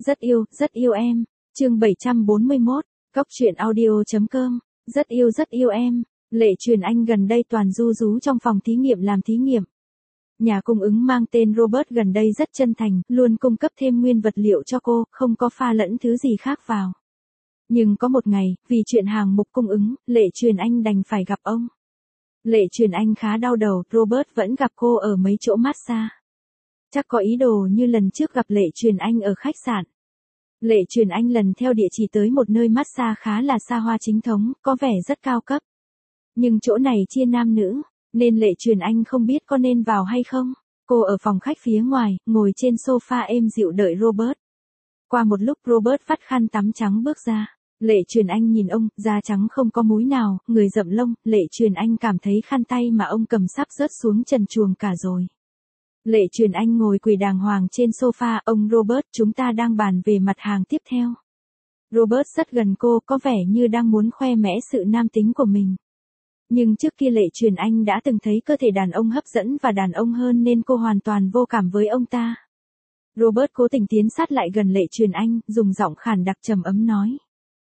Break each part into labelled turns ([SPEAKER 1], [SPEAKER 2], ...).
[SPEAKER 1] Rất yêu em. Chương 741, Cóc truyện audio.com. Rất yêu em. Lệ Truyền Anh gần đây toàn ru rú trong phòng thí nghiệm làm thí nghiệm. Nhà cung ứng mang tên Robert gần đây rất chân thành, luôn cung cấp thêm nguyên vật liệu cho cô, không có pha lẫn thứ gì khác vào. Nhưng có một ngày, vì chuyện hàng mục cung ứng, Lệ Truyền Anh đành phải gặp ông. Lệ Truyền Anh khá đau đầu, Robert vẫn gặp cô ở mấy chỗ massage. Chắc có ý đồ như lần trước gặp Lệ Truyền Anh ở khách sạn. Lệ Truyền Anh lần theo địa chỉ tới một nơi massage khá là xa hoa chính thống, có vẻ rất cao cấp. Nhưng chỗ này chia nam nữ, nên Lệ Truyền Anh không biết có nên vào hay không. Cô ở phòng khách phía ngoài, ngồi trên sofa êm dịu đợi Robert. Qua một lúc Robert vắt khăn tắm trắng bước ra. Lệ Truyền Anh nhìn ông, da trắng không có múi nào, người rậm lông, Lệ Truyền Anh cảm thấy khăn tay mà ông cầm sắp rớt xuống trần truồng cả rồi. Lệ Truyền Anh ngồi quỳ đàng hoàng trên sofa, ông Robert, chúng ta đang bàn về mặt hàng tiếp theo. Robert rất gần cô, có vẻ như đang muốn khoe mẽ sự nam tính của mình. Nhưng trước kia Lệ Truyền Anh đã từng thấy cơ thể đàn ông hấp dẫn và đàn ông hơn nên cô hoàn toàn vô cảm với ông ta. Robert cố tình tiến sát lại gần Lệ Truyền Anh, dùng giọng khàn đặc trầm ấm nói.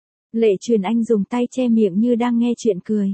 [SPEAKER 1] Lệ Truyền Anh dùng tay che miệng như đang nghe chuyện cười.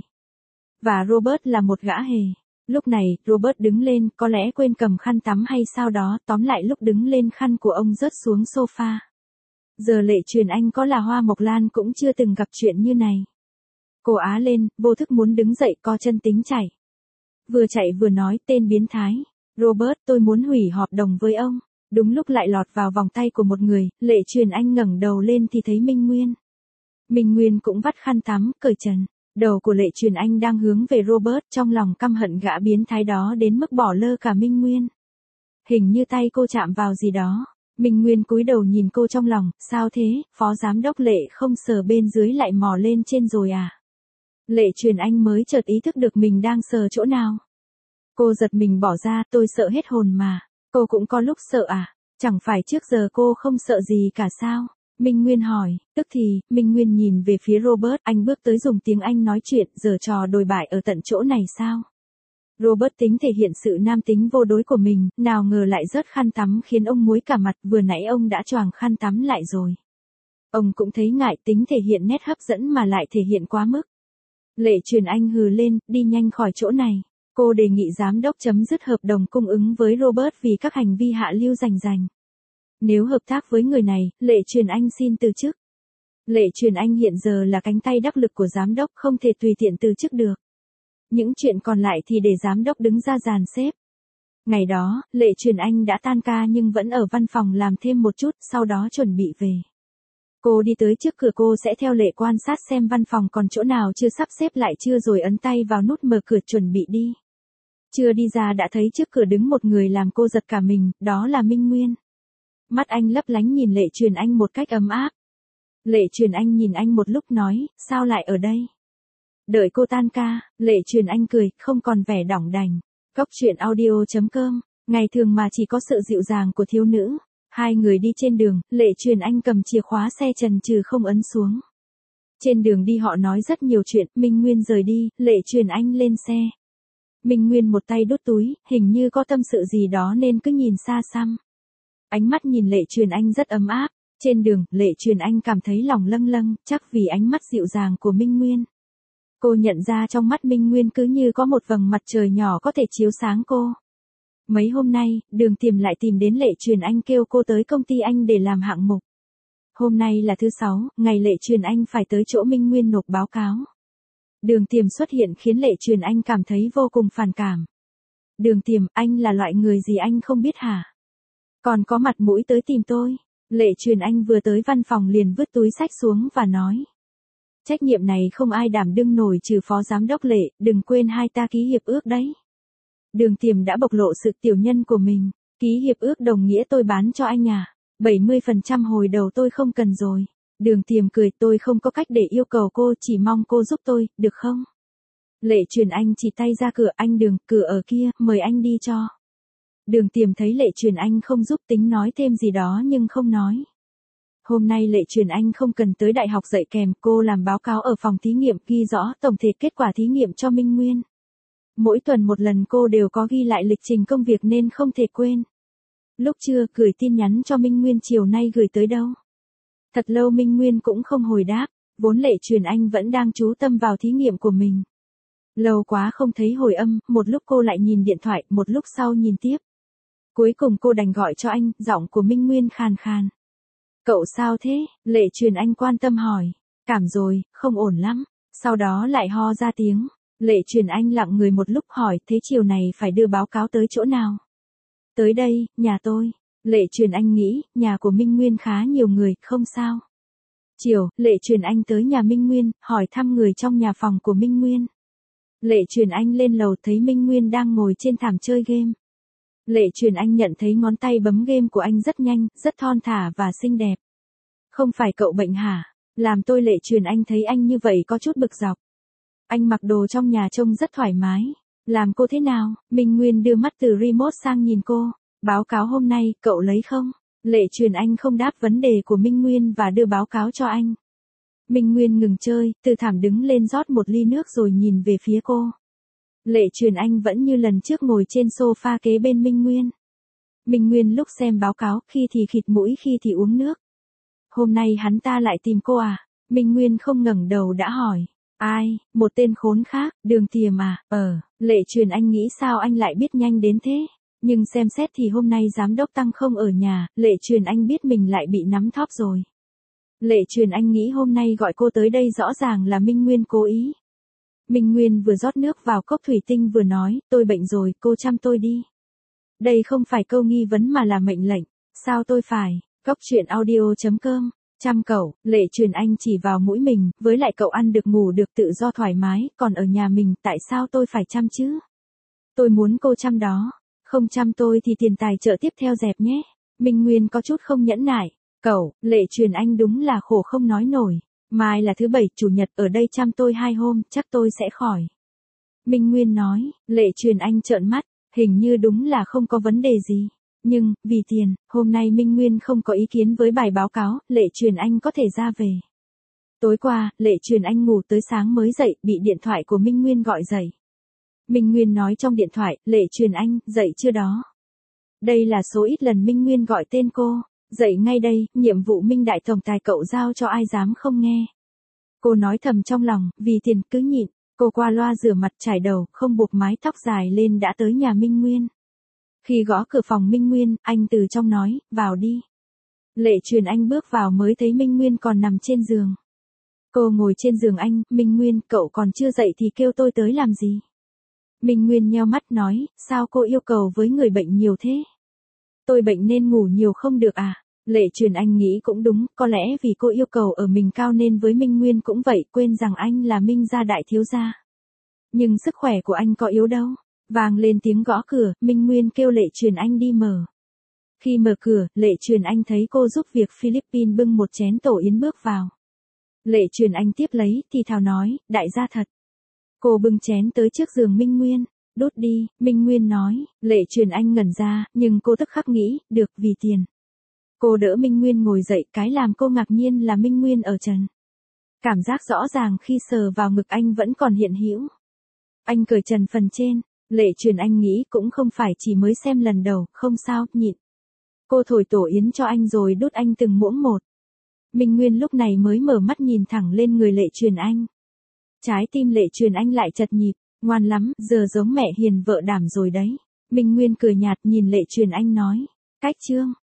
[SPEAKER 1] Và Robert là một gã hề. Lúc này, Robert đứng lên, có lẽ quên cầm khăn tắm hay sao đó, tóm lại lúc đứng lên khăn của ông rớt xuống sofa. Giờ Lệ Truyền Anh có là Hoa Mộc Lan cũng chưa từng gặp chuyện như này. Cô á lên, vô thức muốn đứng dậy, co chân tính chạy. Vừa chạy vừa nói, tên biến thái. Robert, tôi muốn hủy hợp đồng với ông. Đúng lúc lại lọt vào vòng tay của một người, Lệ Truyền Anh ngẩng đầu lên thì thấy Minh Nguyên. Minh Nguyên cũng vắt khăn tắm, cởi trần. Đầu của Lệ Truyền Anh đang hướng về Robert, trong lòng căm hận gã biến thái đó đến mức bỏ lơ cả Minh Nguyên. Hình như tay cô chạm vào gì đó. Minh Nguyên cúi đầu nhìn cô trong lòng, sao thế, phó giám đốc Lệ không sờ bên dưới lại mò lên trên rồi à? Lệ Truyền Anh mới chợt ý thức được mình đang sờ chỗ nào. Cô giật mình bỏ ra, tôi sợ hết hồn mà. Cô cũng có lúc sợ à? Chẳng phải trước giờ cô không sợ gì cả sao? Minh Nguyên hỏi, tức thì, Minh Nguyên nhìn về phía Robert, anh bước tới dùng tiếng Anh nói chuyện, giở trò đồi bại ở tận chỗ này sao? Robert tính thể hiện sự nam tính vô đối của mình, nào ngờ lại rớt khăn tắm khiến ông muối cả mặt, vừa nãy ông đã choàng khăn tắm lại rồi. Ông cũng thấy ngại, tính thể hiện nét hấp dẫn mà lại thể hiện quá mức. Lệ Truyền Anh hừ lên, đi nhanh khỏi chỗ này. Cô đề nghị giám đốc chấm dứt hợp đồng cung ứng với Robert vì các hành vi hạ lưu rành rành. Nếu hợp tác với người này, Lệ Truyền Anh xin từ chức. Lệ Truyền Anh hiện giờ là cánh tay đắc lực của giám đốc, không thể tùy tiện từ chức được. Những chuyện còn lại thì để giám đốc đứng ra dàn xếp. Ngày đó, Lệ Truyền Anh đã tan ca nhưng vẫn ở văn phòng làm thêm một chút, sau đó chuẩn bị về. Cô đi tới trước cửa, cô sẽ theo Lệ quan sát xem văn phòng còn chỗ nào chưa sắp xếp lại chưa rồi ấn tay vào nút mở cửa chuẩn bị đi. Chưa đi ra đã thấy trước cửa đứng một người làm cô giật cả mình, đó là Minh Nguyên. Mắt anh lấp lánh nhìn Lệ Truyền Anh một cách ấm áp. Lệ Truyền Anh nhìn anh một lúc nói, sao lại ở đây? Đợi cô tan ca, Lệ Truyền Anh cười, không còn vẻ đỏng đành. Cóc truyện audio.com, ngày thường mà chỉ có sự dịu dàng của thiếu nữ. Hai người đi trên đường, Lệ Truyền Anh cầm chìa khóa xe chần chừ không ấn xuống. Trên đường đi họ nói rất nhiều chuyện, Minh Nguyên rời đi, Lệ Truyền Anh lên xe. Minh Nguyên một tay đút túi, hình như có tâm sự gì đó nên cứ nhìn xa xăm. Ánh mắt nhìn Lệ Truyền Anh rất ấm áp. Trên đường, Lệ Truyền Anh cảm thấy lòng lâng lâng, chắc vì ánh mắt dịu dàng của Minh Nguyên. Cô nhận ra trong mắt Minh Nguyên cứ như có một vầng mặt trời nhỏ có thể chiếu sáng cô. Mấy hôm nay, Đường Tiềm lại tìm đến Lệ Truyền Anh kêu cô tới công ty anh để làm hạng mục. Hôm nay là thứ 6, ngày Lệ Truyền Anh phải tới chỗ Minh Nguyên nộp báo cáo. Đường Tiềm xuất hiện khiến Lệ Truyền Anh cảm thấy vô cùng phản cảm. Đường Tiềm, anh là loại người gì anh không biết hả? Còn có mặt mũi tới tìm tôi. Lệ Truyền Anh vừa tới văn phòng liền vứt túi xách xuống và nói. Trách nhiệm này không ai đảm đương nổi trừ phó giám đốc Lệ, đừng quên hai ta ký hiệp ước đấy. Đường Tiềm đã bộc lộ sự tiểu nhân của mình. Ký hiệp ước đồng nghĩa tôi bán cho anh à? 70% hồi đầu tôi không cần rồi. Đường Tiềm cười, tôi không có cách để yêu cầu cô, chỉ mong cô giúp tôi, được không? Lệ Truyền Anh chỉ tay ra cửa, anh Đường, cửa ở kia, mời anh đi cho. Đường Tiềm thấy Lệ Truyền Anh không giúp tính nói thêm gì đó nhưng không nói. Hôm nay Lệ Truyền Anh không cần tới đại học dạy kèm, cô làm báo cáo ở phòng thí nghiệm ghi rõ tổng thể kết quả thí nghiệm cho Minh Nguyên. Mỗi tuần một lần cô đều có ghi lại lịch trình công việc nên không thể quên. Lúc trưa gửi tin nhắn cho Minh Nguyên chiều nay gửi tới đâu? Thật lâu Minh Nguyên cũng không hồi đáp, vốn Lệ Truyền Anh vẫn đang chú tâm vào thí nghiệm của mình. Lâu quá không thấy hồi âm, một lúc cô lại nhìn điện thoại, một lúc sau nhìn tiếp. Cuối cùng cô đành gọi cho anh, giọng của Minh Nguyên khàn khàn. Cậu sao thế? Lệ Truyền Anh quan tâm hỏi. Cảm rồi, không ổn lắm. Sau đó lại ho ra tiếng. Lệ Truyền Anh lặng người một lúc hỏi, thế chiều này phải đưa báo cáo tới chỗ nào? Tới đây, nhà tôi. Lệ Truyền Anh nghĩ, nhà của Minh Nguyên khá nhiều người, không sao. Chiều, Lệ Truyền Anh tới nhà Minh Nguyên, hỏi thăm người trong nhà phòng của Minh Nguyên. Lệ Truyền Anh lên lầu thấy Minh Nguyên đang ngồi trên thảm chơi game. Lệ Truyền Anh nhận thấy ngón tay bấm game của anh rất nhanh, rất thon thả và xinh đẹp. Không phải cậu bệnh hả? Làm tôi Lệ Truyền Anh thấy anh như vậy có chút bực dọc. Anh mặc đồ trong nhà trông rất thoải mái. Làm cô thế nào? Minh Nguyên đưa mắt từ remote sang nhìn cô. Báo cáo hôm nay, cậu lấy không? Lệ Truyền Anh không đáp vấn đề của Minh Nguyên và đưa báo cáo cho anh. Minh Nguyên ngừng chơi, từ thảm đứng lên rót một ly nước rồi nhìn về phía cô. Lệ Truyền Anh vẫn như lần trước ngồi trên sofa kế bên Minh Nguyên. Minh Nguyên lúc xem báo cáo, khi thì khịt mũi khi thì uống nước. Hôm nay hắn ta lại tìm cô à? Minh Nguyên không ngẩng đầu đã hỏi. Ai, một tên khốn khác, Đường Tiềm à? Lệ Truyền Anh nghĩ sao anh lại biết nhanh đến thế? Nhưng xem xét thì hôm nay giám đốc Tăng không ở nhà, Lệ Truyền Anh biết mình lại bị nắm thóp rồi. Lệ Truyền Anh nghĩ hôm nay gọi cô tới đây rõ ràng là Minh Nguyên cố ý. Minh Nguyên vừa rót nước vào cốc thủy tinh vừa nói, tôi bệnh rồi, cô chăm tôi đi. Đây không phải câu nghi vấn mà là mệnh lệnh. Sao tôi phải? Cốc truyện audio.com. Chăm cậu, Lệ Truyền Anh chỉ vào mũi mình, với lại cậu ăn được ngủ được tự do thoải mái, còn ở nhà mình tại sao tôi phải chăm chứ? Tôi muốn cô chăm đó. Không chăm tôi thì tiền tài trợ tiếp theo dẹp nhé. Minh Nguyên có chút không nhẫn nại. Cậu, Lệ Truyền Anh đúng là khổ không nói nổi. Mai là thứ bảy, chủ nhật ở đây chăm tôi 2 hôm, chắc tôi sẽ khỏi. Minh Nguyên nói, Lệ Truyền Anh trợn mắt, hình như đúng là không có vấn đề gì. Nhưng, vì tiền, hôm nay Minh Nguyên không có ý kiến với bài báo cáo, Lệ Truyền Anh có thể ra về. Tối qua, Lệ Truyền Anh ngủ tới sáng mới dậy, bị điện thoại của Minh Nguyên gọi dậy. Minh Nguyên nói trong điện thoại, Lệ Truyền Anh, dậy chưa đó? Đây là số ít lần Minh Nguyên gọi tên cô. Dậy ngay đây, nhiệm vụ Minh Đại Tổng Tài cậu giao cho ai dám không nghe. Cô nói thầm trong lòng, vì tiền cứ nhịn. Cô qua loa rửa mặt chải đầu, không buộc mái tóc dài lên đã tới nhà Minh Nguyên. Khi gõ cửa phòng Minh Nguyên, anh từ trong nói, vào đi. Lệ Truyền Anh bước vào mới thấy Minh Nguyên còn nằm trên giường. Cô ngồi trên giường anh, Minh Nguyên, cậu còn chưa dậy thì kêu tôi tới làm gì? Minh Nguyên nheo mắt nói, sao cô yêu cầu với người bệnh nhiều thế? Tôi bệnh nên ngủ nhiều không được à? Lệ Truyền Anh nghĩ cũng đúng, có lẽ vì cô yêu cầu ở mình cao nên với Minh Nguyên cũng vậy, quên rằng anh là Minh gia đại thiếu gia. Nhưng sức khỏe của anh có yếu đâu. Vang lên tiếng gõ cửa, Minh Nguyên kêu Lệ Truyền Anh đi mở. Khi mở cửa, Lệ Truyền Anh thấy cô giúp việc Philippines bưng một chén tổ yến bước vào. Lệ Truyền Anh tiếp lấy, thì thào nói, đại gia thật. Cô bưng chén tới trước giường Minh Nguyên. Đốt đi, Minh Nguyên nói. Lệ Truyền Anh ngẩn ra, nhưng cô tức khắc nghĩ, được, vì tiền. Cô đỡ Minh Nguyên ngồi dậy, cái làm cô ngạc nhiên là Minh Nguyên ở trần. Cảm giác rõ ràng khi sờ vào ngực anh vẫn còn hiện hữu. Anh cởi trần phần trên. Lệ Truyền Anh nghĩ cũng không phải chỉ mới xem lần đầu, không sao, nhịn. Cô thổi tổ yến cho anh rồi đốt anh từng muỗng một. Minh Nguyên lúc này mới mở mắt nhìn thẳng lên người Lệ Truyền Anh. Trái tim Lệ Truyền Anh lại chật nhịp, ngoan lắm, giờ giống mẹ hiền vợ đảm rồi đấy. Minh Nguyên cười nhạt nhìn Lệ Truyền Anh nói, cách chương.